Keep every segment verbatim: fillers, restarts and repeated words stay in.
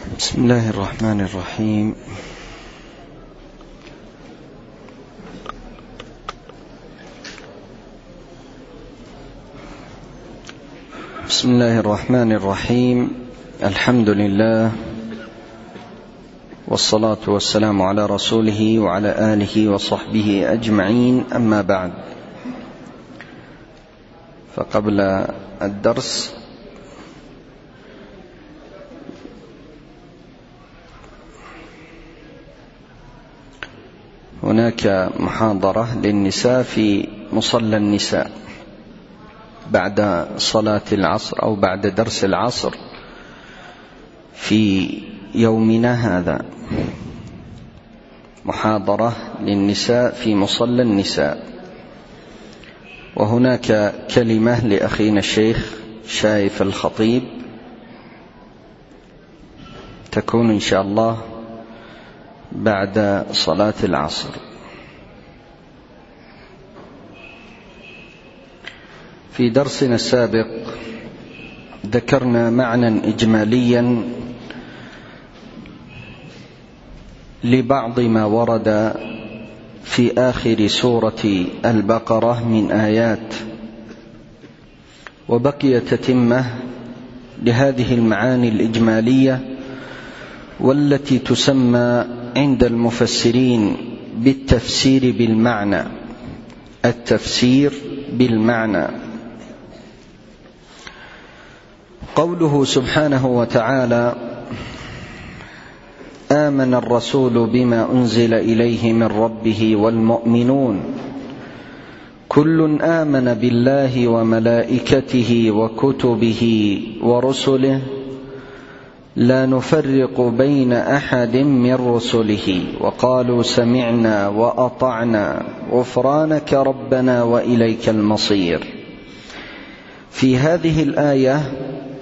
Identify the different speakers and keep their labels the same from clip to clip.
Speaker 1: بسم الله الرحمن الرحيم. بسم الله الرحمن الرحيم. الحمد لله والصلاة والسلام على رسوله وعلى آله وصحبه أجمعين، أما بعد، فقبل الدرس هناك محاضرة للنساء في مصلى النساء بعد صلاة العصر أو بعد درس العصر في يومنا هذا، محاضرة للنساء في مصلى النساء. وهناك كلمة لأخينا الشيخ شايف الخطيب تكون إن شاء الله بعد صلاة العصر. في درسنا السابق ذكرنا معنى إجماليا لبعض ما ورد في آخر سورة البقرة من آيات، وبقي تتمة لهذه المعاني الإجمالية والتي تسمى عند المفسرين بالتفسير بالمعنى، التفسير بالمعنى. قوله سبحانه وتعالى: آمن الرسول بما أنزل إليه من ربه والمؤمنون كل آمن بالله وملائكته وكتبه ورسله لا نفرق بين أحد من رسله وقالوا سمعنا وأطعنا غفرانك ربنا وإليك المصير. في هذه الآية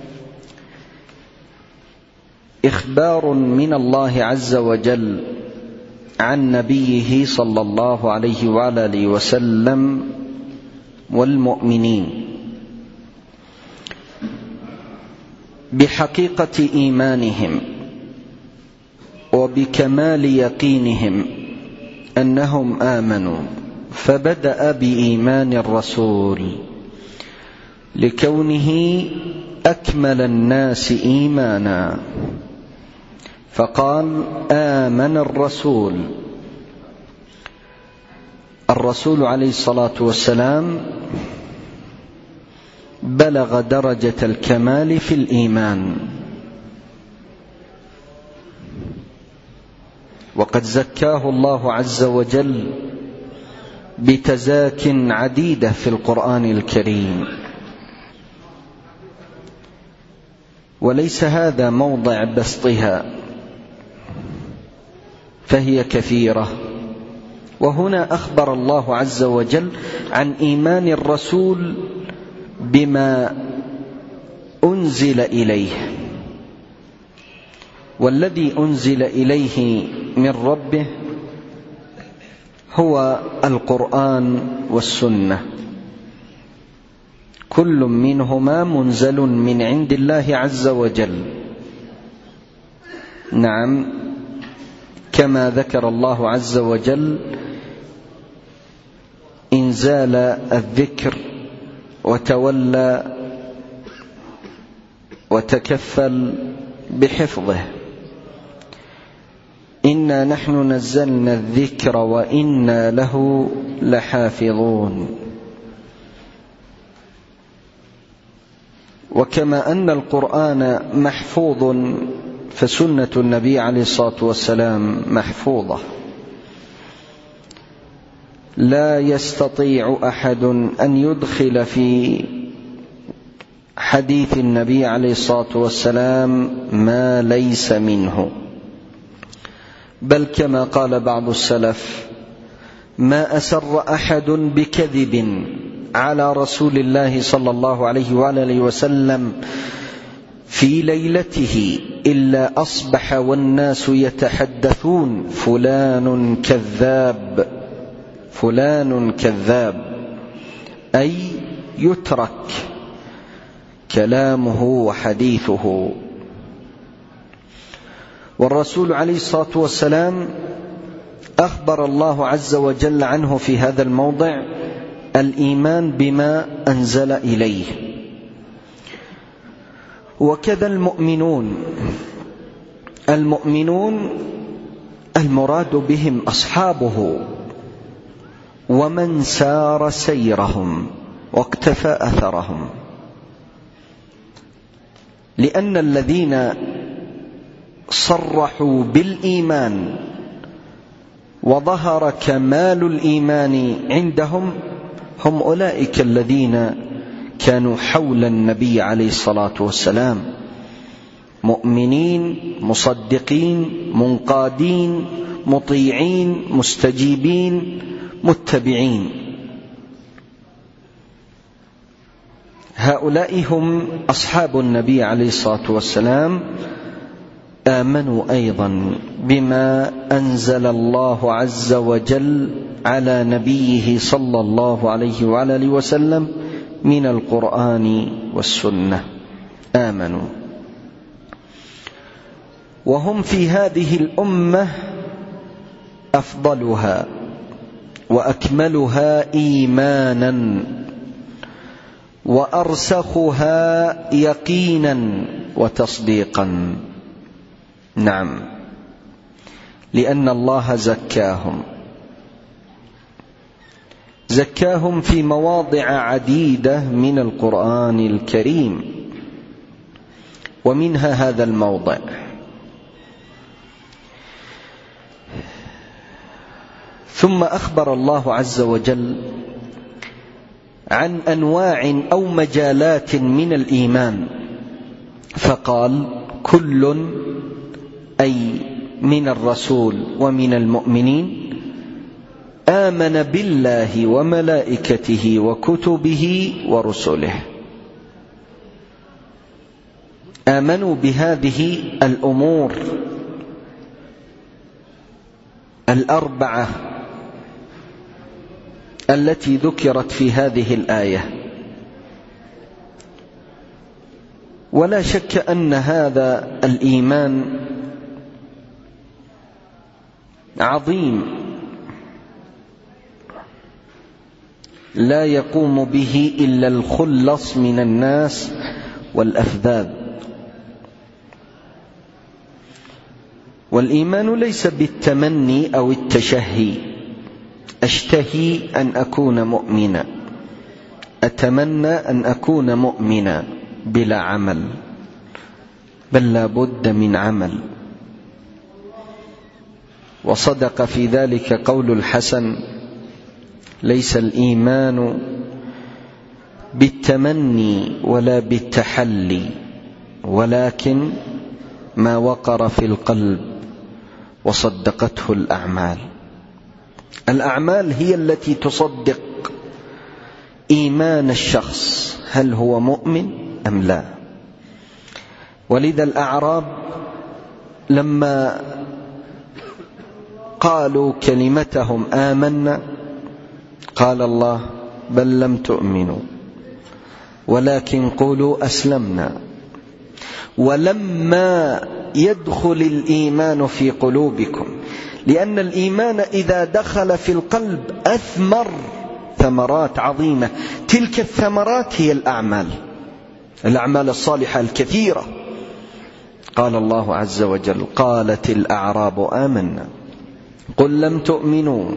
Speaker 1: إخبار من الله عز وجل عن نبيه صلى الله عليه وعلى آله وسلم والمؤمنين بحقيقة إيمانهم وبكمال يقينهم أنهم آمنوا، فبدأ بإيمان الرسول لكونه أكمل الناس إيمانا، فقال: آمن الرسول. الرسول عليه الصلاة والسلام بلغ درجة الكمال في الإيمان، وقد زكاه الله عز وجل بتزاك عديدة في القرآن الكريم، وليس هذا موضع بسطها، فهي كثيرة. وهنا أخبر الله عز وجل عن إيمان الرسول بما أنزل إليه، والذي أنزل إليه من ربه هو القرآن والسنة، كل منهما منزل من عند الله عز وجل. نعم، كما ذكر الله عز وجل إنزال الذكر وتولى وتكفل بحفظه: إنا نحن نزلنا الذكر وإنا له لحافظون. وكما أن القرآن محفوظ فسنة النبي عليه الصلاة والسلام محفوظة، لا يستطيع أحد أن يدخل في حديث النبي عليه الصلاة والسلام ما ليس منه، بل كما قال بعض السلف: ما أسر أحد بكذب على رسول الله صلى الله عليه وآله وسلم في ليلته إلا أصبح والناس يتحدثون فلان كذاب، فلان كذاب، أي يترك كلامه وحديثه. والرسول عليه الصلاة والسلام أخبر الله عز وجل عنه في هذا الموضع الإيمان بما أنزل إليه. وكذا المؤمنون المؤمنون المراد بهم أصحابه ومن سار سيرهم واقتفى أثرهم، لأن الذين صرحوا بالإيمان وظهر كمال الإيمان عندهم هم أولئك الذين كانوا حول النبي عليه الصلاة والسلام، مؤمنين مصدقين منقادين مطيعين مستجيبين متبعين. هؤلاء هم أصحاب النبي عليه الصلاة والسلام، آمنوا أيضا بما أنزل الله عز وجل على نبيه صلى الله عليه وعلى آله وسلم من القرآن والسنة، آمنوا. وهم في هذه الأمة أفضلها وأكملها إيمانا وأرسخها يقينا وتصديقا. نعم، لأن الله زكاهم زكاهم في مواضع عديدة من القرآن الكريم، ومنها هذا الموضع. ثم أخبر الله عز وجل عن أنواع أو مجالات من الإيمان، فقال كل أي من الرسول ومن المؤمنين آمن بالله وملائكته وكتبه ورسله. آمنوا بهذه الأمور الأربعة التي ذكرت في هذه الآية. ولا شك أن هذا الإيمان عظيم لا يقوم به إلا الخلص من الناس والأفذاذ. والإيمان ليس بالتمني أو التشهي، أشتهي أن أكون مؤمنا، أتمنى أن أكون مؤمنا بلا عمل، بل لا بد من عمل. وصدق في ذلك قول الحسن: ليس الإيمان بالتمني ولا بالتحلي، ولكن ما وقر في القلب وصدقته الأعمال. الأعمال هي التي تصدق إيمان الشخص، هل هو مؤمن أم لا. ولذا الأعراب لما قالوا كلمتهم آمنا قال الله: بل لم تؤمنوا ولكن قولوا أسلمنا ولما يدخل الإيمان في قلوبكم، لأن الإيمان إذا دخل في القلب أثمر ثمرات عظيمة، تلك الثمرات هي الأعمال الأعمال الصالحة الكثيرة. قال الله عز وجل: قالت الأعراب آمنا قل لم تؤمنوا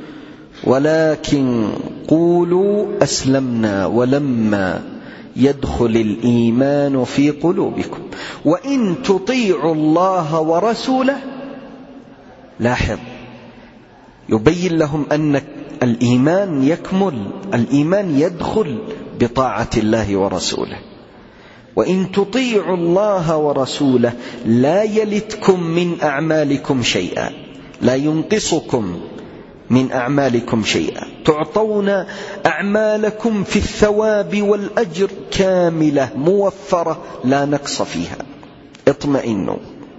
Speaker 1: ولكن قولوا أسلمنا ولما يدخل الإيمان في قلوبكم وإن تطيعوا الله ورسوله. لاحظ، يبين لهم أن الإيمان يكمل، الإيمان يدخل بطاعة الله ورسوله. وإن تطيعوا الله ورسوله لا يلتكم من أعمالكم شيئا، لا ينقصكم من أعمالكم شيئا، تعطون أعمالكم في الثواب والأجر كاملة موفرة لا نقص فيها. اطمئنوا.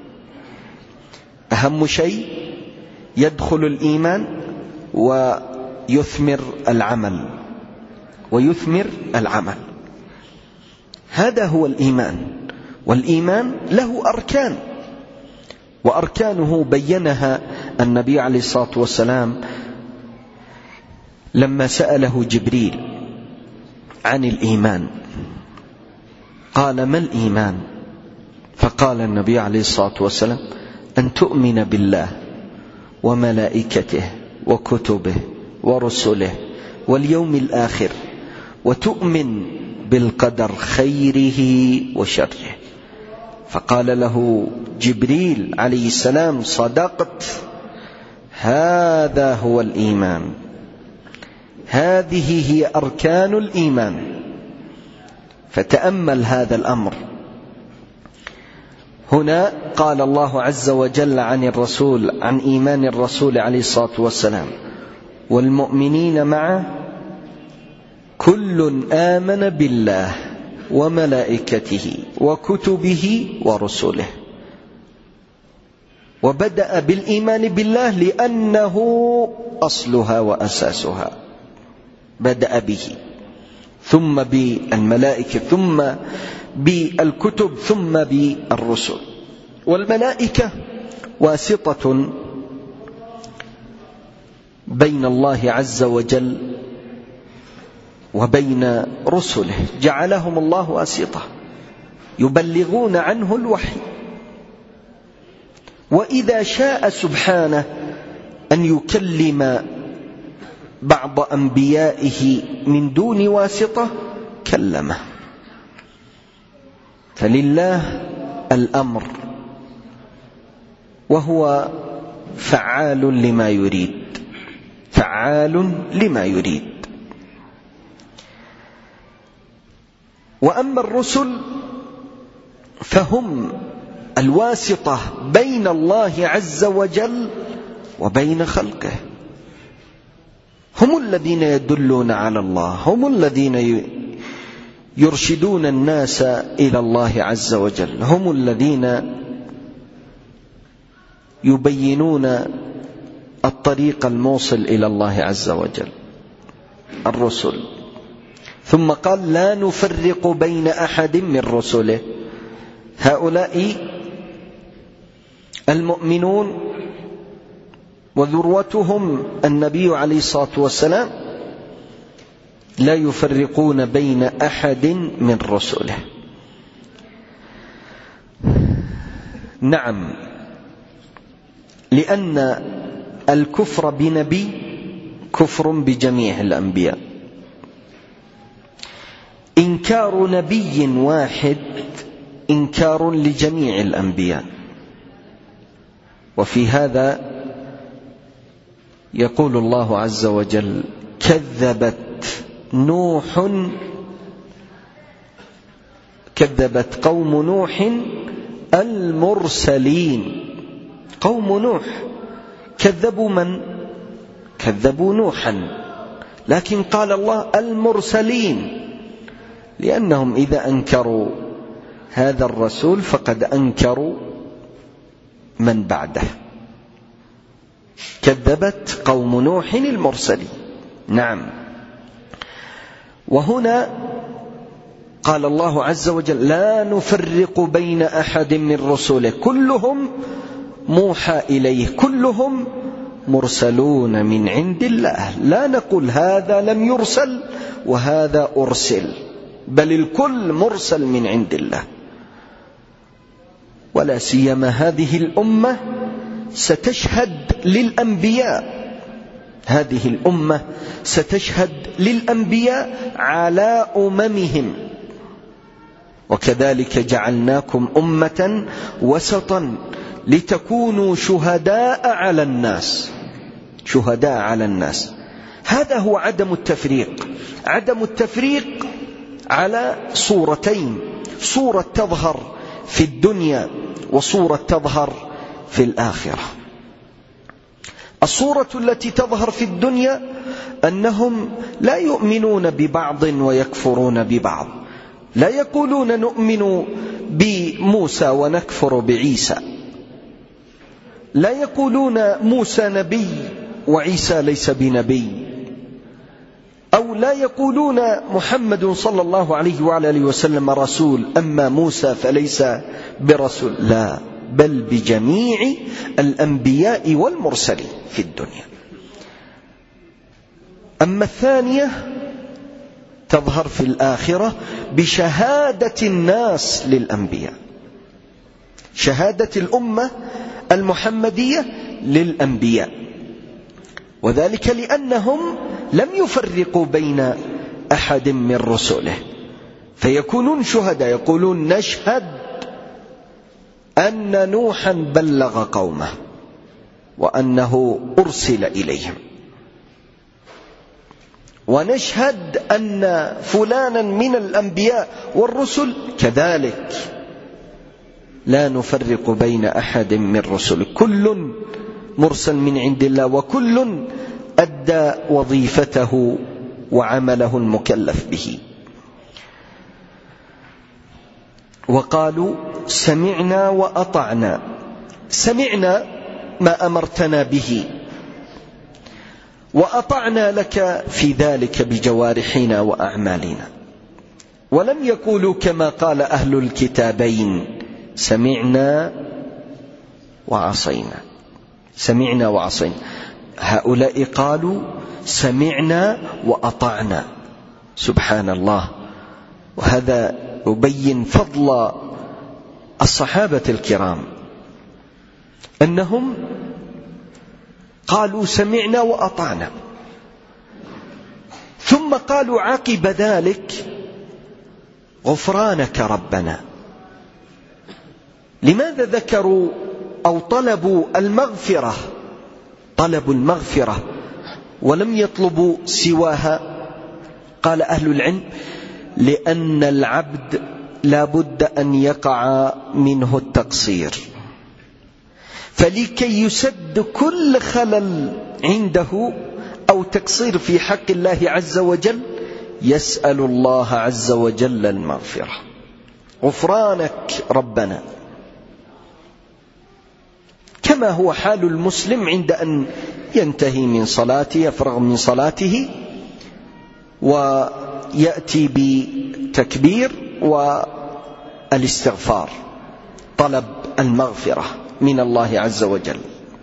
Speaker 1: أهم شيء يدخل الإيمان ويثمر العمل ويثمر العمل هذا هو الإيمان. والإيمان له أركان، وأركانه بينها النبي عليه الصلاة والسلام لما سأله جبريل عن الإيمان، قال: ما الإيمان؟ فقال النبي عليه الصلاة والسلام: أن تؤمن بالله وملائكته وكتبه ورسله واليوم الآخر، وتؤمن بالقدر خيره وشره. فقال له جبريل عليه السلام: صدقت، هذا هو الإيمان، هذه هي أركان الإيمان. فتأمل هذا الأمر. هنا قال الله عز وجل عن الرسول، عن إيمان الرسول عليه الصلاة والسلام: والمؤمنين معه كل آمن بالله وملائكته وكتبه ورسله. وبدأ بالإيمان بالله لأنه أصلها وأساسها، بدأ به، ثم بالملائكة، ثم بالكتب، ثم بالرسل. والملائكة واسطة بين الله عز وجل وبين رسله، جعلهم الله واسطة يبلغون عنه الوحي. وإذا شاء سبحانه أن يكلم بعض أنبيائه من دون واسطة كلمه. فلله الأمر، وهو فعال لما يريد، فعال لما يريد. وأما الرسل فهم الواسطة بين الله عز وجل وبين خلقه، هم الذين يدلون على الله، هم الذين يرشدون الناس إلى الله عز وجل، هم الذين يبينون الطريق الموصل إلى الله عز وجل، الرسل. ثم قال: لا نفرق بين أحد من رسله. هؤلاء المؤمنون وذروتهم النبي عليه الصلاة والسلام لا يفرقون بين أحد من رسله. نعم، لأن الكفر بنبي كفر بجميع الأنبياء. إنكار نبي واحد إنكار لجميع الأنبياء. وفي هذا يقول الله عز وجل: كذبت نوح كذبت قوم نوح المرسلين. قوم نوح كذبوا من؟ كذبوا نوحا، لكن قال الله المرسلين، لأنهم إذا أنكروا هذا الرسول فقد أنكروا من بعده. كذبت قوم نوح المرسلين. نعم. وهنا قال الله عز وجل: لا نفرق بين أحد من رسله، كلهم موحى إليه، كلهم مرسلون من عند الله. لا نقول هذا لم يرسل وهذا أرسل، بل الكل مرسل من عند الله. ولا سيما هذه الأمة ستشهد للأنبياء، هذه الأمة ستشهد للأنبياء على أممهم. وكذلك جعلناكم أمة وسطا لتكونوا شهداء على الناس، شهداء على الناس. هذا هو عدم التفريق. عدم التفريق على صورتين: صورة تظهر في الدنيا وصورة تظهر في الآخرة. الصورة التي تظهر في الدنيا أنهم لا يؤمنون ببعض ويكفرون ببعض، لا يقولون نؤمن بموسى ونكفر بعيسى، لا يقولون موسى نبي وعيسى ليس بنبي، أو لا يقولون محمد صلى الله عليه وعلى آله وسلم رسول أما موسى فليس برسول. لا، بل بجميع الأنبياء والمرسلين في الدنيا. أما الثانية تظهر في الآخرة بشهادة الناس للأنبياء، شهادة الأمة المحمدية للأنبياء، وذلك لأنهم لم يفرقوا بين أحد من رسله، فيكونون شهداء، يقولون نشهد أن نوحا بلغ قومه وأنه أرسل إليهم، ونشهد أن فلانا من الأنبياء والرسل كذلك، لا نفرق بين أحد من رسله، كل مرسل من عند الله وكل أدى وظيفته وعمله المكلف به. وقالوا سمعنا وأطعنا، سمعنا ما أمرتنا به، وأطعنا لك في ذلك بجوارحنا وأعمالنا. ولم يقولوا كما قال أهل الكتابين سمعنا وعصينا، سمعنا وعصينا، هؤلاء قالوا سمعنا وأطعنا، سبحان الله. وهذا يبين فضل الصحابة الكرام أنهم قالوا سمعنا وأطعنا، ثم قالوا عقب ذلك غفرانك ربنا. لماذا ذكروا أو طلبوا المغفرة، طلبوا المغفرة ولم يطلبوا سواها؟ قال أهل العلم لأن العبد لا بد أن يقع منه التقصير، فلكي يسد كل خلل عنده أو تقصير في حق الله عز وجل يسأل الله عز وجل المغفرة، غفرانك ربنا، كما هو حال المسلم عند أن ينتهي من صلاته، يفرغ من صلاته ويأتي بتكبير والاستغفار، طلب المغفرة من الله عز وجل.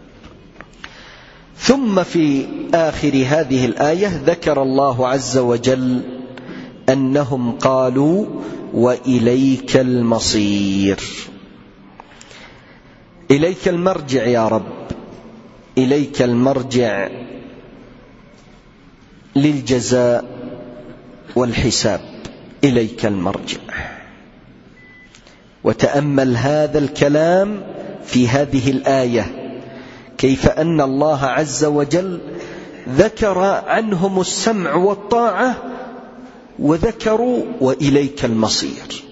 Speaker 1: ثم في آخر هذه الآية ذكر الله عز وجل أنهم قالوا وإليك المصير، إليك المرجع يا رب، إليك المرجع للجزاء والحساب، إليك المرجع. وتأمل هذا الكلام في هذه الآية، كيف أن الله عز وجل ذكر عنهم السمع والطاعة وذكروا وإليك المصير،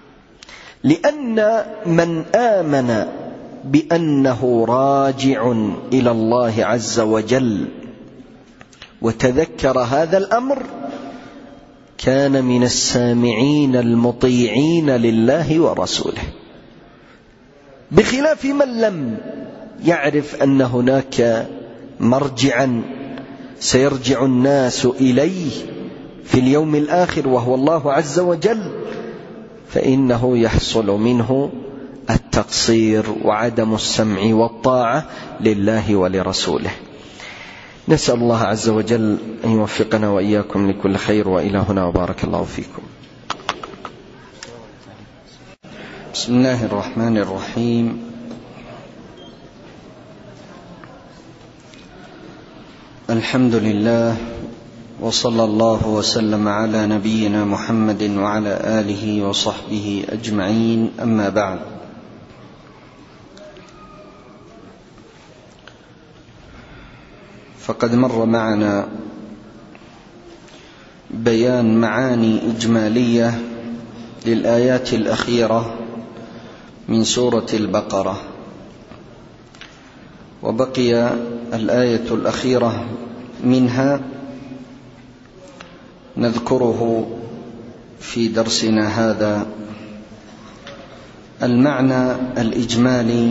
Speaker 1: لأن من آمن بأنه راجع إلى الله عز وجل وتذكر هذا الأمر كان من السامعين المطيعين لله ورسوله، بخلاف من لم يعرف أن هناك مرجعا سيرجع الناس إليه في اليوم الآخر وهو الله عز وجل، فإنه يحصل منه التقصير وعدم السمع والطاعة لله ولرسوله. نسأل الله عز وجل أن يوفقنا وإياكم لكل خير، وإلى هنا وبارك الله فيكم. بسم الله الرحمن الرحيم. الحمد لله، وصلى الله وسلم على نبينا محمد وعلى آله وصحبه أجمعين، أما بعد. فقد مر معنا بيان معاني إجمالية للآيات الأخيرة من سورة البقرة، وبقي الآية الأخيرة منها نذكره في درسنا هذا. المعنى الإجمالي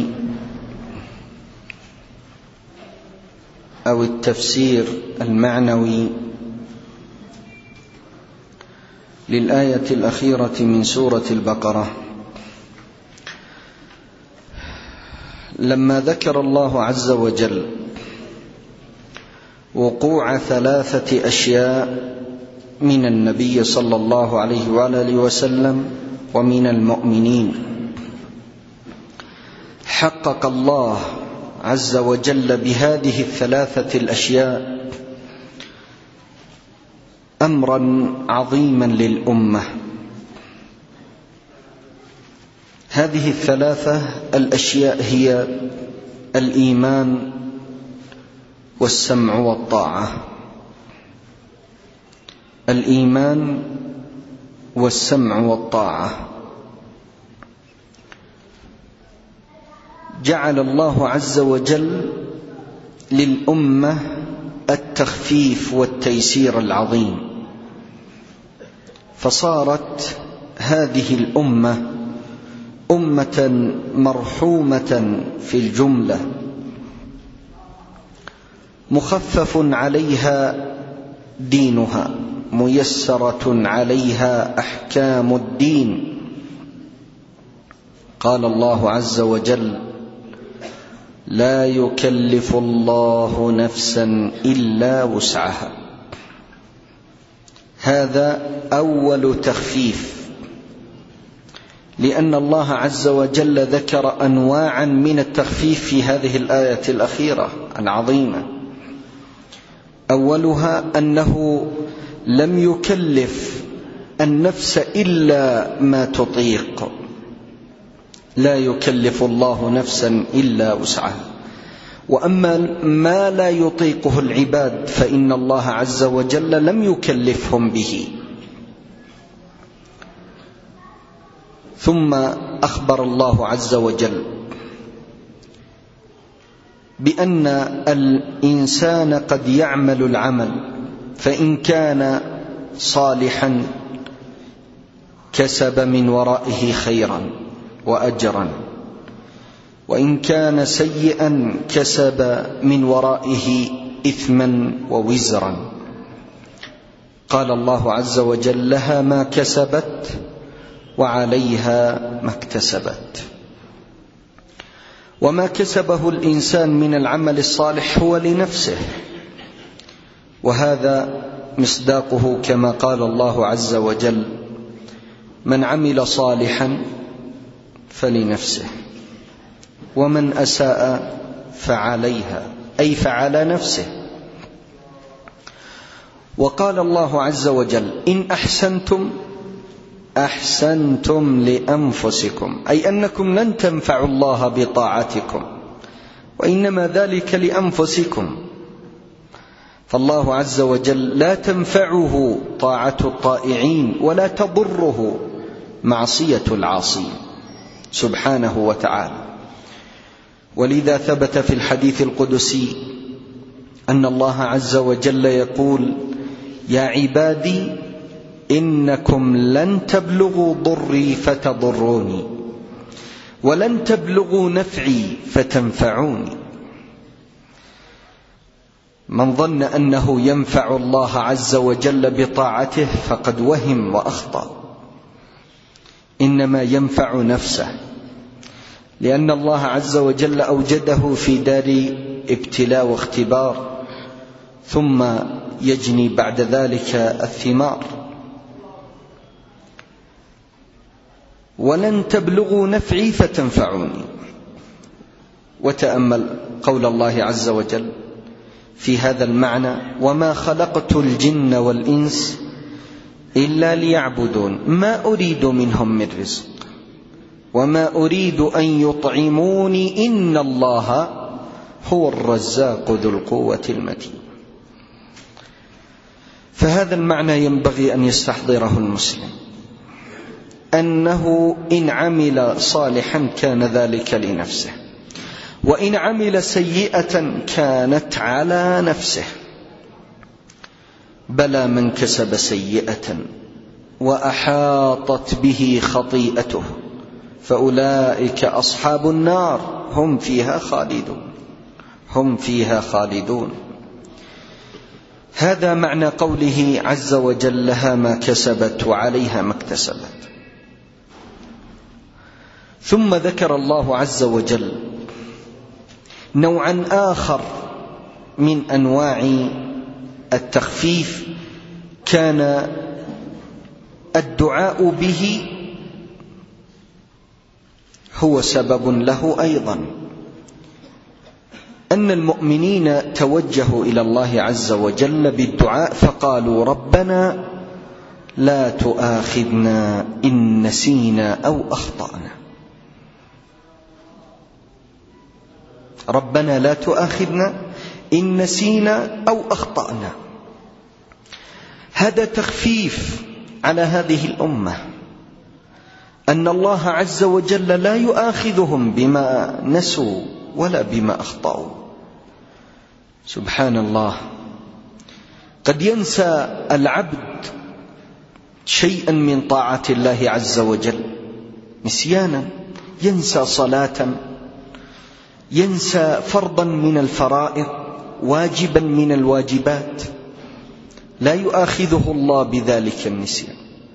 Speaker 1: أو التفسير المعنوي للآية الأخيرة من سورة البقرة لما ذكر الله عز وجل وقوع ثلاثة أشياء من النبي صلى الله عليه وآله وسلم ومن المؤمنين، حقق الله عز وجل بهذه الثلاثة الأشياء أمرا عظيما للأمة. هذه الثلاثة الأشياء هي الإيمان والسمع والطاعة. الإيمان والسمع والطاعة. جعل الله عز وجل للأمة التخفيف والتيسير العظيم، فصارت هذه الأمة أمة مرحومة في الجملة، مخفف عليها دينها، ميسرة عليها أحكام الدين. قال الله عز وجل: لا يكلف الله نفسا إلا وسعها. هذا أول تخفيف، لأن الله عز وجل ذكر أنواعا من التخفيف في هذه الآية الأخيرة العظيمة. أولها أنه لم يكلف النفس إلا ما تطيق، لا يكلف الله نفسا إلا وسعها. وأما ما لا يطيقه العباد فإن الله عز وجل لم يكلفهم به. ثم أخبر الله عز وجل بأن الإنسان قد يعمل العمل، فإن كان صالحا كسب من ورائه خيرا وأجرا، وإن كان سيئا كسب من ورائه إثما ووزرا. قال الله عز وجل: لها ما كسبت وعليها ما اكتسبت. وما كسبه الإنسان من العمل الصالح هو لنفسه، وهذا مصداقه كما قال الله عز وجل: من عمل صالحا فلنفسه ومن أساء فعليها، أي فعلى نفسه. وقال الله عز وجل: إن أحسنتم أحسنتم لأنفسكم، أي أنكم لن تنفعوا الله بطاعتكم، وإنما ذلك لأنفسكم. فالله عز وجل لا تنفعه طاعة الطائعين ولا تضره معصية العاصين سبحانه وتعالى. ولذا ثبت في الحديث القدسي أن الله عز وجل يقول: يا عبادي إنكم لن تبلغوا ضري فتضروني، ولن تبلغوا نفعي فتنفعوني. من ظن أنه ينفع الله عز وجل بطاعته فقد وهم وأخطأ، إنما ينفع نفسه، لأن الله عز وجل أوجده في دار ابتلاء واختبار، ثم يجني بعد ذلك الثمار. ولن تبلغوا نفعي فتنفعوني. وتأمل قول الله عز وجل في هذا المعنى: وما خلقت الجن والإنس إلا ليعبدون ما أريد منهم من رزق وما أريد أن يطعموني إن الله هو الرزاق ذو القوة المتين. فهذا المعنى ينبغي أن يستحضره المسلم، أنه إن عمل صالحا كان ذلك لنفسه، وإن عمل سيئة كانت على نفسه. بلى من كسب سيئة وأحاطت به خطيئته فأولئك أصحاب النار هم فيها خالدون هم فيها خالدون. هذا معنى قوله عز وجل: لها ما كسبت وعليها ما اكتسبت. ثم ذكر الله عز وجل نوعا آخر من أنواع التخفيف كان الدعاء به هو سبب له أيضا، أن المؤمنين توجهوا إلى الله عز وجل بالدعاء فقالوا ربنا لا تؤاخذنا إن نسينا أو أخطأنا. ربنا لا تؤاخذنا إن نسينا أو أخطأنا. هذا تخفيف على هذه الأمة، أن الله عز وجل لا يؤاخذهم بما نسوا ولا بما أخطأوا. سبحان الله، قد ينسى العبد شيئا من طاعة الله عز وجل نسيانا، ينسى صلاة، ينسى فرضا من الفرائض، واجبا من الواجبات، لا يؤاخذه الله بذلك النسيان،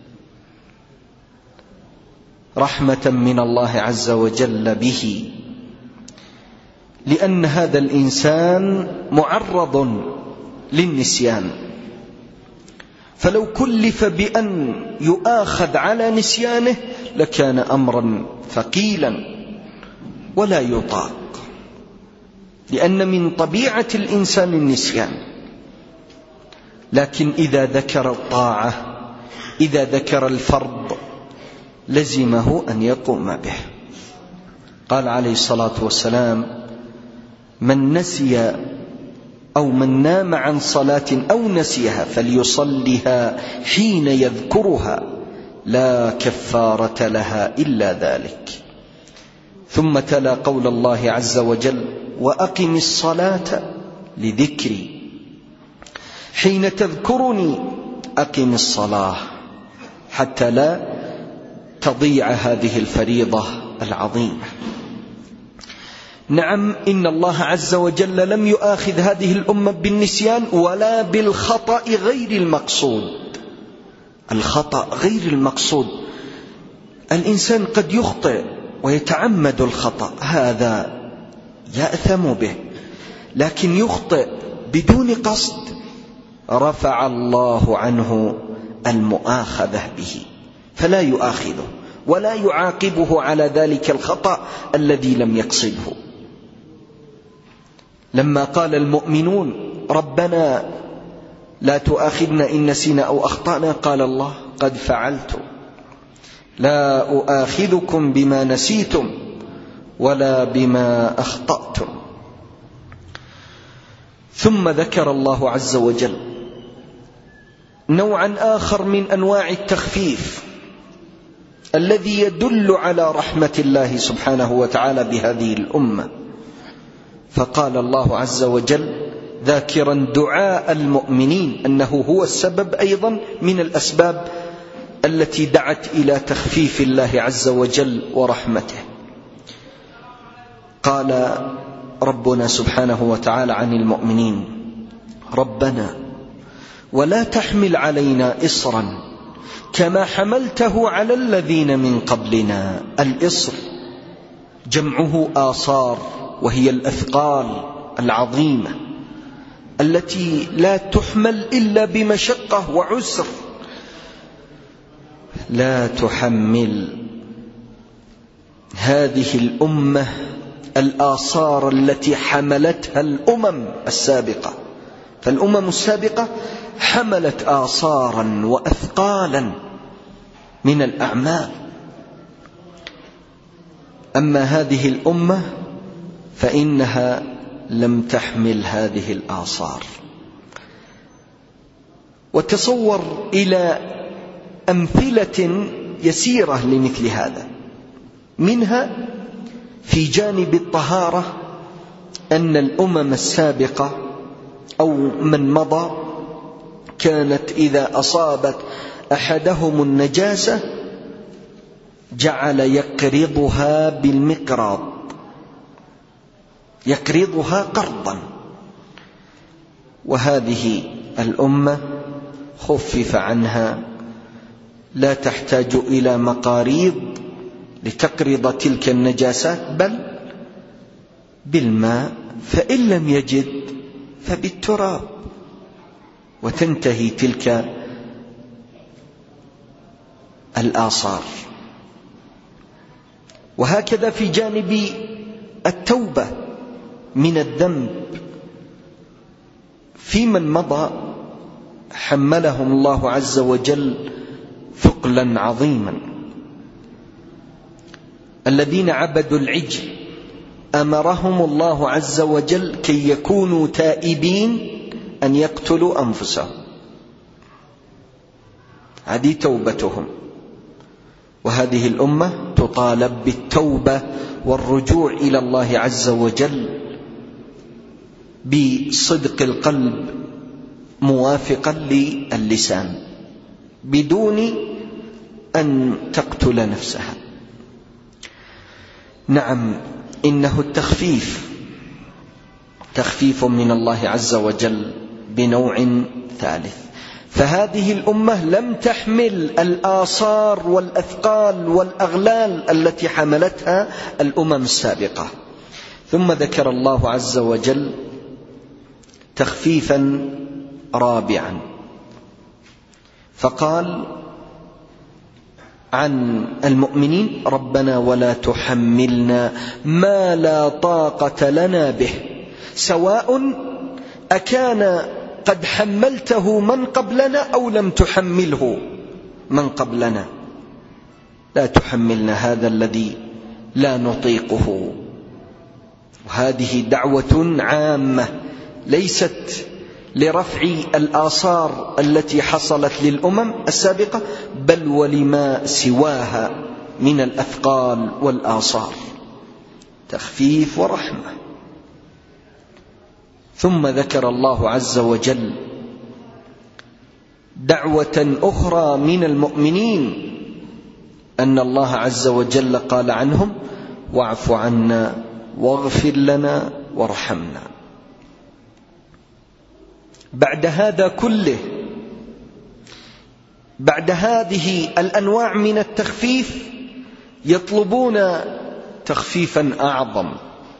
Speaker 1: رحمة من الله عز وجل به، لأن هذا الإنسان معرض للنسيان. فلو كلف بأن يؤاخذ على نسيانه لكان أمرا ثقيلا ولا يطاق، لأن من طبيعة الإنسان النسيان. لكن إذا ذكر الطاعة، إذا ذكر الفرض، لزمه أن يقوم به. قال عليه الصلاة والسلام: من نسي أو من نام عن صلاة أو نسيها فليصلها حين يذكرها لا كفارة لها إلا ذلك. ثم تلا قول الله عز وجل: وأقم الصلاة لذكري، حين تذكرني أقم الصلاة، حتى لا تضيع هذه الفريضة العظيمة. نعم، إن الله عز وجل لم يؤاخذ هذه الأمة بالنسيان ولا بالخطأ غير المقصود. الخطأ غير المقصود، الإنسان قد يخطئ ويتعمد الخطأ، هذا يأثم به، لكن يخطئ بدون قصد رفع الله عنه المؤاخذة به، فلا يؤاخذه ولا يعاقبه على ذلك الخطأ الذي لم يقصده. لما قال المؤمنون ربنا لا تؤاخذنا إن نسينا أو أخطأنا، قال الله: قد فعلت، لا أؤاخذكم بما نسيتم ولا بما أخطأتم. ثم ذكر الله عز وجل نوعا آخر من أنواع التخفيف الذي يدل على رحمة الله سبحانه وتعالى بهذه الأمة، فقال الله عز وجل ذاكرا دعاء المؤمنين أنه هو السبب أيضا من الأسباب التي دعت إلى تخفيف الله عز وجل ورحمته. قال ربنا سبحانه وتعالى عن المؤمنين: ربنا ولا تحمل علينا إصرا كما حملته على الذين من قبلنا. الإصر جمعه آصار، وهي الأثقال العظيمة التي لا تحمل إلا بمشقة وعسر. لا تحمل هذه الأمة الآثار التي حملتها الأمم السابقة، فالأمم السابقة حملت آثارا وأثقالا من الأعمال، أما هذه الأمة فإنها لم تحمل هذه الآثار. وتصور إلى أمثلة يسيرة لمثل هذا، منها في جانب الطهارة أن الأمم السابقة أو من مضى كانت إذا أصابت أحدهم النجاسة جعل يقرضها بالمقراض، يقرضها قرضا. وهذه الأمة خفف عنها، لا تحتاج إلى مقاريض لتقرض تلك النجاسات، بل بالماء فإن لم يجد فبالتراب، وتنتهي تلك الآثار. وهكذا في جانب التوبة من الذنب، في من مضى حملهم الله عز وجل ثقلا عظيما. الذين عبدوا العجل أمرهم الله عز وجل كي يكونوا تائبين أن يقتلوا أنفسهم، هذه توبتهم. وهذه الأمة تطالب بالتوبة والرجوع إلى الله عز وجل بصدق القلب موافقا للسان بدون أن تقتل نفسها. نعم، إنه التخفيف تخفيف من الله عز وجل بنوع ثالث. فهذه الأمة لم تحمل الآثار والأثقال والأغلال التي حملتها الأمم السابقة. ثم ذكر الله عز وجل تخفيفا رابعا، فقال عن المؤمنين: ربنا ولا تحملنا ما لا طاقة لنا به، سواء أكان قد حملته من قبلنا أو لم تحمله من قبلنا، لا تحملنا هذا الذي لا نطيقه. وهذه دعوة عامة ليست لرفع الآثار التي حصلت للأمم السابقة، بل ولما سواها من الأثقال والآثار، تخفيف ورحمة. ثم ذكر الله عز وجل دعوة أخرى من المؤمنين، أن الله عز وجل قال عنهم: واعف عنا واغفر لنا وارحمنا. بعد هذا كله، بعد هذه الأنواع من التخفيف، يطلبون تخفيفا أعظم.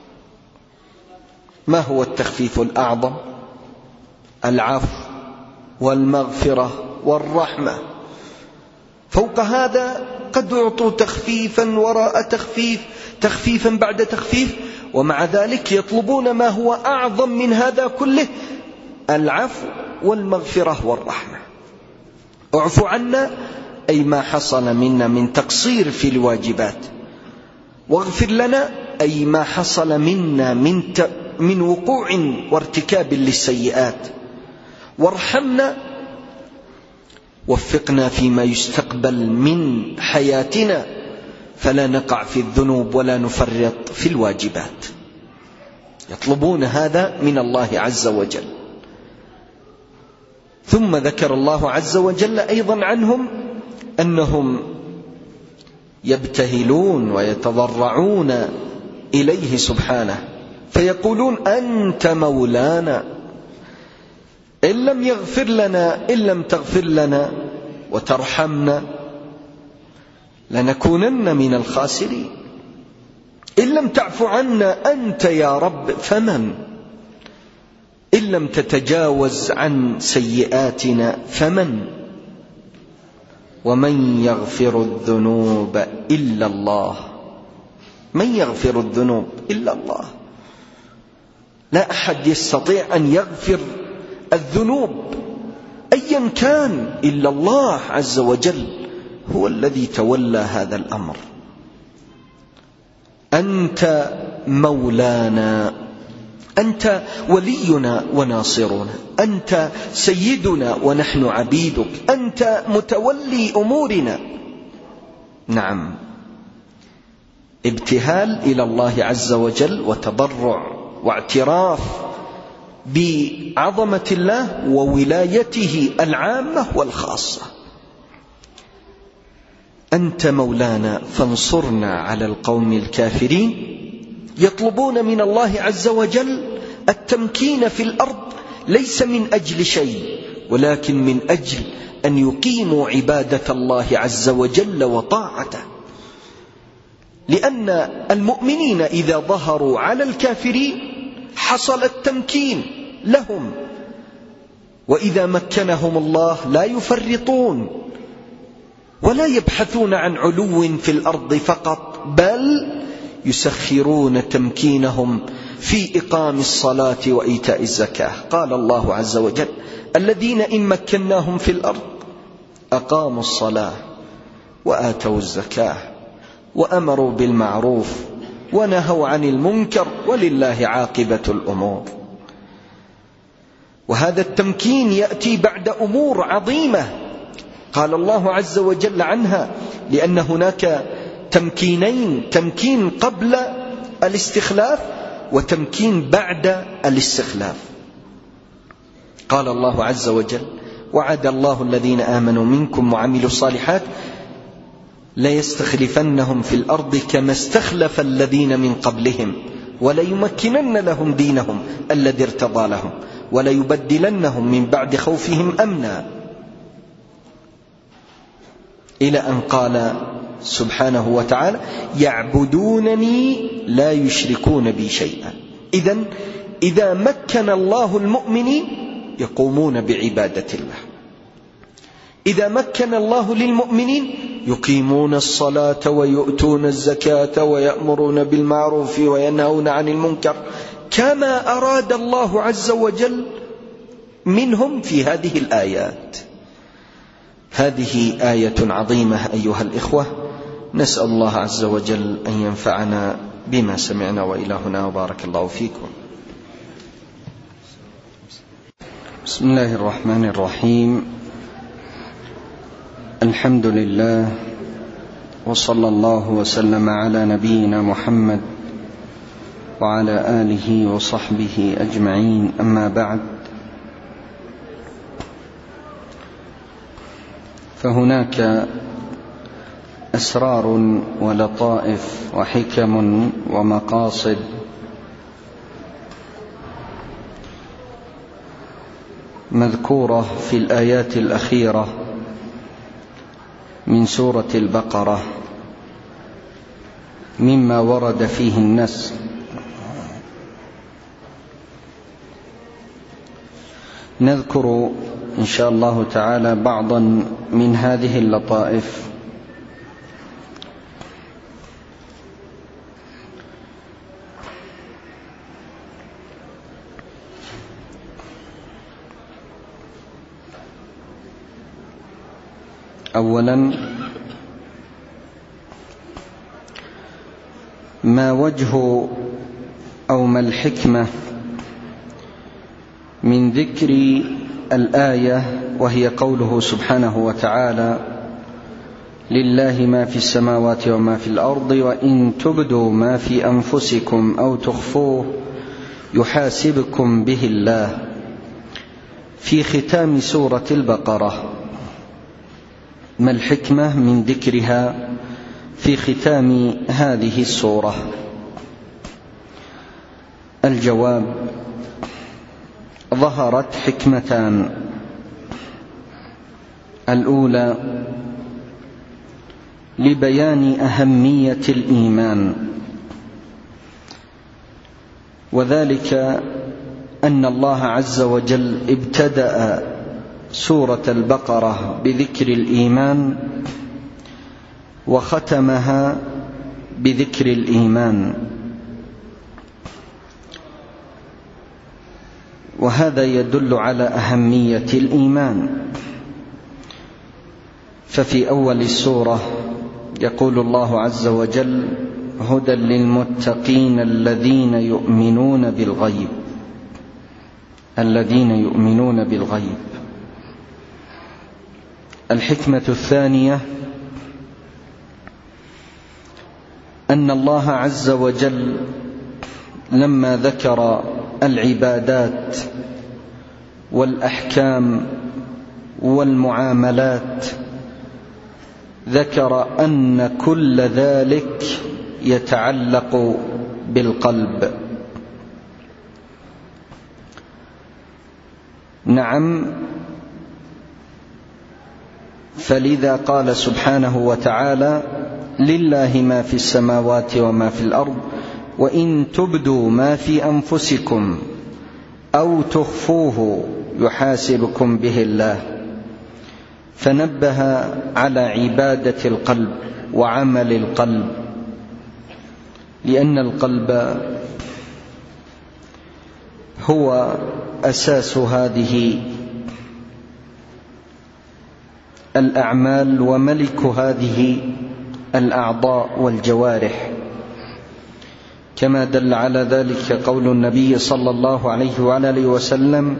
Speaker 1: ما هو التخفيف الأعظم؟ العفو والمغفرة والرحمة. فوق هذا قد يعطوا تخفيفا وراء تخفيف، تخفيفا بعد تخفيف، ومع ذلك يطلبون ما هو أعظم من هذا كله: العفو والمغفرة والرحمة. اعفو عنا أي ما حصل منا من تقصير في الواجبات، واغفر لنا أي ما حصل منا من ت... من وقوع وارتكاب للسيئات، وارحمنا وفقنا فيما يستقبل من حياتنا فلا نقع في الذنوب ولا نفرط في الواجبات. يطلبون هذا من الله عز وجل. ثم ذكر الله عز وجل أيضا عنهم أنهم يبتهلون ويتضرعون إليه سبحانه، فيقولون: أنت مولانا، إن لم يغفر لنا، إن لم تغفر لنا وترحمنا لنكونن من الخاسرين، إن لم تعف عنا أنت يا رب فمن، إن لم تتجاوز عن سيئاتنا فمن، ومن يغفر الذنوب إلا الله. من يغفر الذنوب إلا الله، لا أحد يستطيع أن يغفر الذنوب أيا كان إلا الله عز وجل، هو الذي تولى هذا الأمر. أنت مولانا، أنت ولينا وناصرنا، أنت سيدنا ونحن عبيدك، أنت متولي أمورنا. نعم، ابتهال إلى الله عز وجل وتضرع واعتراف بعظمة الله وولايته العامة والخاصة. أنت مولانا فانصرنا على القوم الكافرين. يطلبون من الله عز وجل التمكين في الأرض، ليس من أجل شيء، ولكن من أجل أن يقيموا عبادة الله عز وجل وطاعته. لأن المؤمنين إذا ظهروا على الكافرين حصل التمكين لهم. وإذا مكنهم الله لا يفرطون ولا يبحثون عن علو في الأرض فقط، بل يسخرون تمكينهم في إقام الصلاة وإيتاء الزكاة. قال الله عز وجل: الذين إن مكناهم في الأرض أقاموا الصلاة وآتوا الزكاة وأمروا بالمعروف ونهوا عن المنكر ولله عاقبة الأمور. وهذا التمكين يأتي بعد أمور عظيمة قال الله عز وجل عنها، لأن هناك تمكينين: تمكين قبل الاستخلاف وتمكين بعد الاستخلاف. قال الله عز وجل: وعد الله الذين آمنوا منكم وعملوا الصالحات ليستخلفنهم في الأرض كما استخلف الذين من قبلهم وليمكنن لهم دينهم الذي ارتضى لهم وليبدلنهم من بعد خوفهم أمنا، إلى أن قال سبحانه وتعالى: يعبدونني لا يشركون بي شيئا. إذن إذا مكن الله المؤمنين يقومون بعبادة الله، إذا مكن الله للمؤمنين يقيمون الصلاة ويؤتون الزكاة ويأمرون بالمعروف وينهون عن المنكر كما أراد الله عز وجل منهم في هذه الآيات. هذه آية عظيمة أيها الإخوة، نسأل الله عز وجل أن ينفعنا بما سمعنا وإلى هنا، وبارك الله فيكم.
Speaker 2: بسم الله الرحمن الرحيم. الحمد لله، وصلى الله وسلم على نبينا محمد وعلى آله وصحبه أجمعين، أما بعد، فهناك أسرار ولطائف وحكم ومقاصد مذكورة في الآيات الأخيرة من سورة البقرة مما ورد فيه النص. نذكر إن شاء الله تعالى بعضا من هذه اللطائف. أولا، ما وجه أو ما الحكمة من ذكر الآية، وهي قوله سبحانه وتعالى: لله ما في السماوات وما في الأرض وإن تبدوا ما في أنفسكم أو تخفوه يحاسبكم به الله، في ختام سورة البقرة. ما الحكمة من ذكرها في ختام هذه السورة؟ الجواب: ظهرت حكمتان. الأولى لبيان أهمية الإيمان، وذلك أن الله عز وجل ابتدأ سورة البقرة بذكر الإيمان وختمها بذكر الإيمان، وهذا يدل على أهمية الإيمان. ففي أول السورة يقول الله عز وجل: هدى للمتقين الذين يؤمنون بالغيب، الذين يؤمنون بالغيب. الحكمة الثانية أن الله عز وجل لما ذكر العبادات والأحكام والمعاملات ذكر أن كل ذلك يتعلق بالقلب. نعم، فلذا قال سبحانه وتعالى: لله ما في السماوات وما في الأرض وإن تبدوا ما في أنفسكم أو تخفوه يحاسبكم به الله. فنبه على عبادة القلب وعمل القلب، لأن القلب هو أساس هذه الأعمال وملك هذه الأعضاء والجوارح، كما دل على ذلك قول النبي صلى الله عليه وآله وسلم: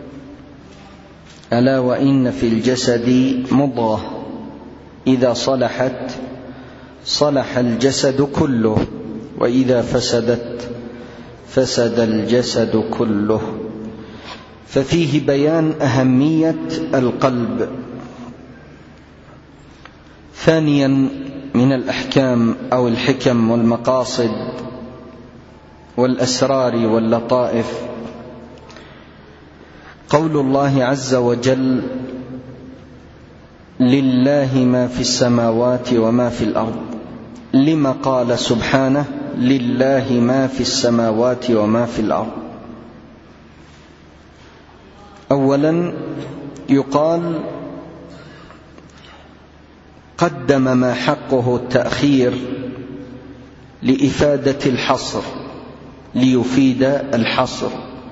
Speaker 2: ألا وإن في الجسد مضغة إذا صلحت صلح الجسد كله وإذا فسدت فسد الجسد كله. ففيه بيان أهمية القلب. ثانيا من الأحكام أو الحكم والمقاصد والأسرار واللطائف قول الله عز وجل: لله ما في السماوات وما في الأرض. لما قال سبحانه لله ما في السماوات وما في الأرض؟ أولا يقال قدم ما حقه التأخير لإفادة الحصر، ليفيد الحصر.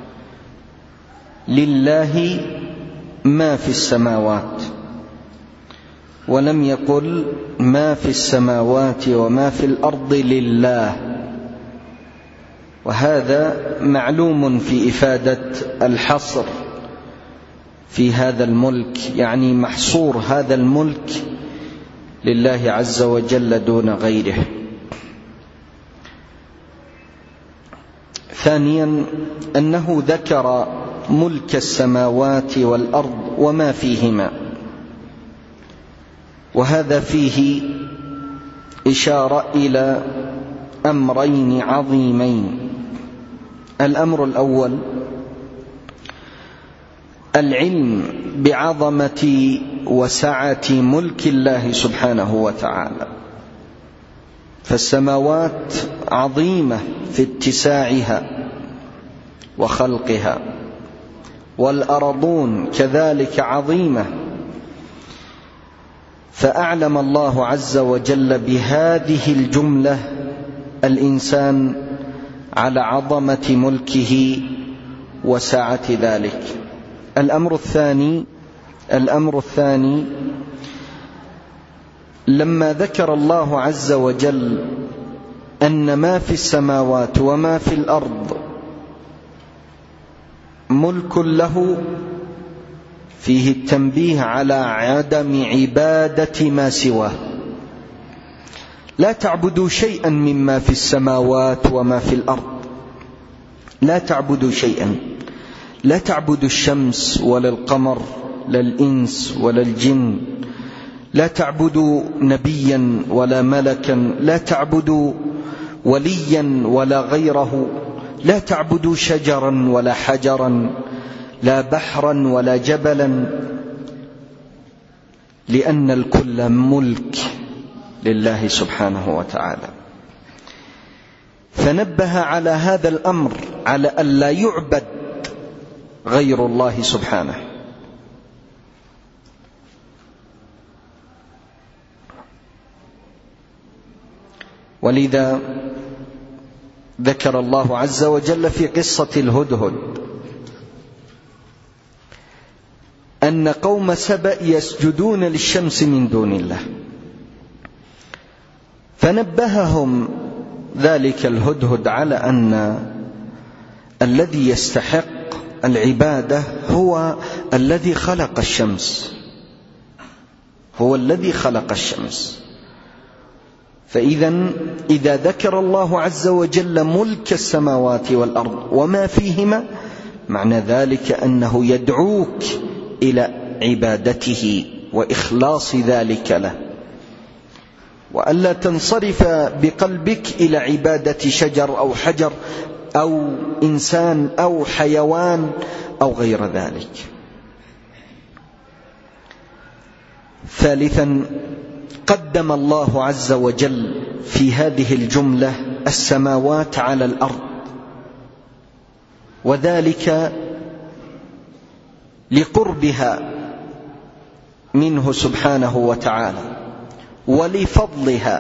Speaker 2: لله ما في السماوات، ولم يقل ما في السماوات وما في الأرض لله، وهذا معلوم في إفادة الحصر في هذا الملك، يعني محصور هذا الملك لله عز وجل دون غيره. ثانيا أنه ذكر ملك السماوات والأرض وما فيهما، وهذا فيه إشارة إلى أمرين عظيمين. الأمر الأول العلم بعظمة وسعة ملك الله سبحانه وتعالى، فالسماوات عظيمة في اتساعها وخلقها، والأرضون كذلك عظيمة، فأعلم الله عز وجل بهذه الجملة الإنسان على عظمة ملكه وسعة ذلك. الأمر الثاني الأمر الثاني لما ذكر الله عز وجل أن ما في السماوات وما في الأرض ملك له، فيه التنبيه على عدم عبادة ما سواه. لا تعبدوا شيئا مما في السماوات وما في الأرض، لا تعبدوا شيئا، لا تعبدوا الشمس ولا القمر لا الإنس ولا الجن، لا تعبدوا نبيا ولا ملكا، لا تعبدوا وليا ولا غيره، لا تعبدوا شجرا ولا حجرا، لا بحرا ولا جبلا، لأن الكل ملك لله سبحانه وتعالى. فنبه على هذا الأمر، على أن لا يعبد غير الله سبحانه. ولذا ذكر الله عز وجل في قصة الهدهد أن قوم سبأ يسجدون للشمس من دون الله، فنبههم ذلك الهدهد على أن الذي يستحق العبادة هو الذي خلق الشمس، هو الذي خلق الشمس. فإذا إذا ذكر الله عز وجل ملك السماوات والأرض وما فيهما، معنى ذلك أنه يدعوك إلى عبادته وإخلاص ذلك له، وألا تنصرف بقلبك إلى عبادة شجر أو حجر أو إنسان أو حيوان أو غير ذلك. ثالثا قدم الله عز وجل في هذه الجملة
Speaker 1: السماوات على الأرض، وذلك لقربها منه سبحانه وتعالى ولفضلها،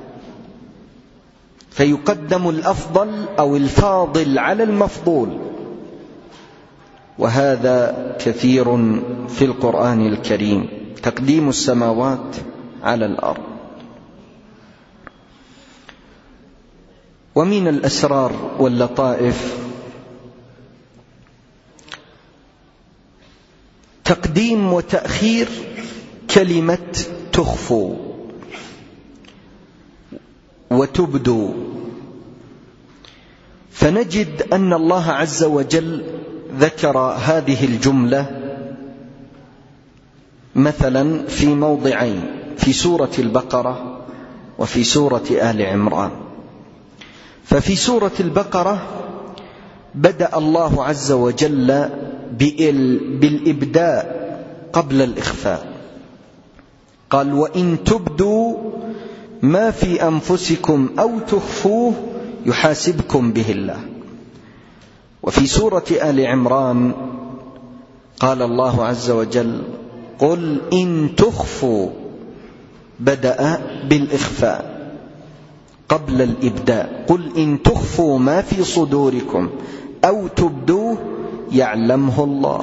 Speaker 1: فيقدم الأفضل أو الفاضل على المفضول، وهذا كثير في القرآن الكريم، تقديم السماوات على الأرض. ومن الأسرار واللطائف تقديم وتأخير كلمة تخفوا وتبدوا، فنجد أن الله عز وجل ذكر هذه الجملة مثلا في موضعين، في سورة البقرة وفي سورة آل عمران. ففي سورة البقرة بدأ الله عز وجل بالإبداء قبل الإخفاء، قال: وإن تبدوا ما في أنفسكم أو تخفوه يحاسبكم به الله. وفي سورة آل عمران قال الله عز وجل: قل إن تخفوا، بدأ بالإخفاء قبل الإبداء، قل إن تخفوا ما في صدوركم أو تبدوه يعلمه الله.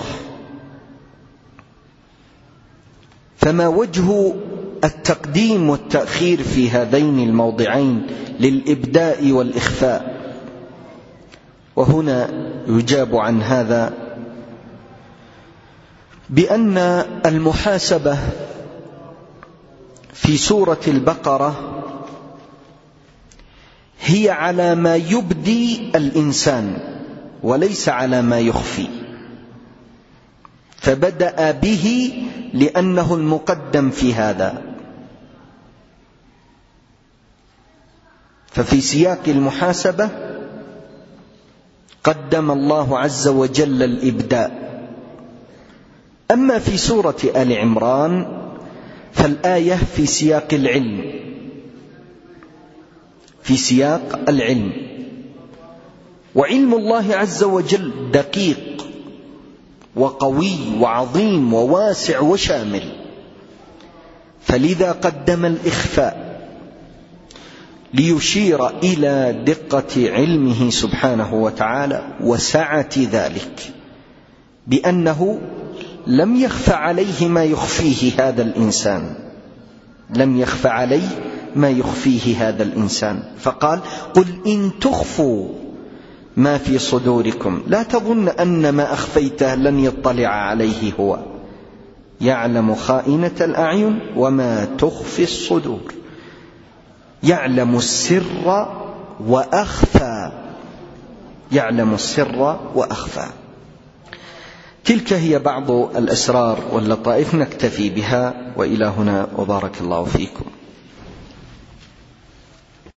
Speaker 1: فما وجه التقديم والتأخير في هذين الموضعين للإبداء والإخفاء؟ وهنا يجاب عن هذا بأن المحاسبة في سورة البقرة هي على ما يبدي الإنسان وليس على ما يخفي، فبدأ به لأنه المقدم في هذا. ففي سياق المحاسبة قدم الله عز وجل الإبداء. أما في سورة آل عمران فالآية في سياق العلم، في سياق العلم، وعلم الله عز وجل دقيق وقوي وعظيم وواسع وشامل، فلذا قدم الإخفاء ليشير إلى دقة علمه سبحانه وتعالى وسعة ذلك، بأنه لم يخف عليه ما يخفيه هذا الإنسان، لم يخف عليه ما يخفيه هذا الإنسان، فقال: قل إن تخفوا ما في صدوركم. لا تظن أن ما أخفيته لن يطلع عليه هو، يعلم خائنة الأعين وما تخفي الصدور، يعلم السر وأخفى، يعلم السر وأخفى. تلك هي بعض الأسرار واللطائف، نكتفي بها، وإلى هنا وبارك الله فيكم.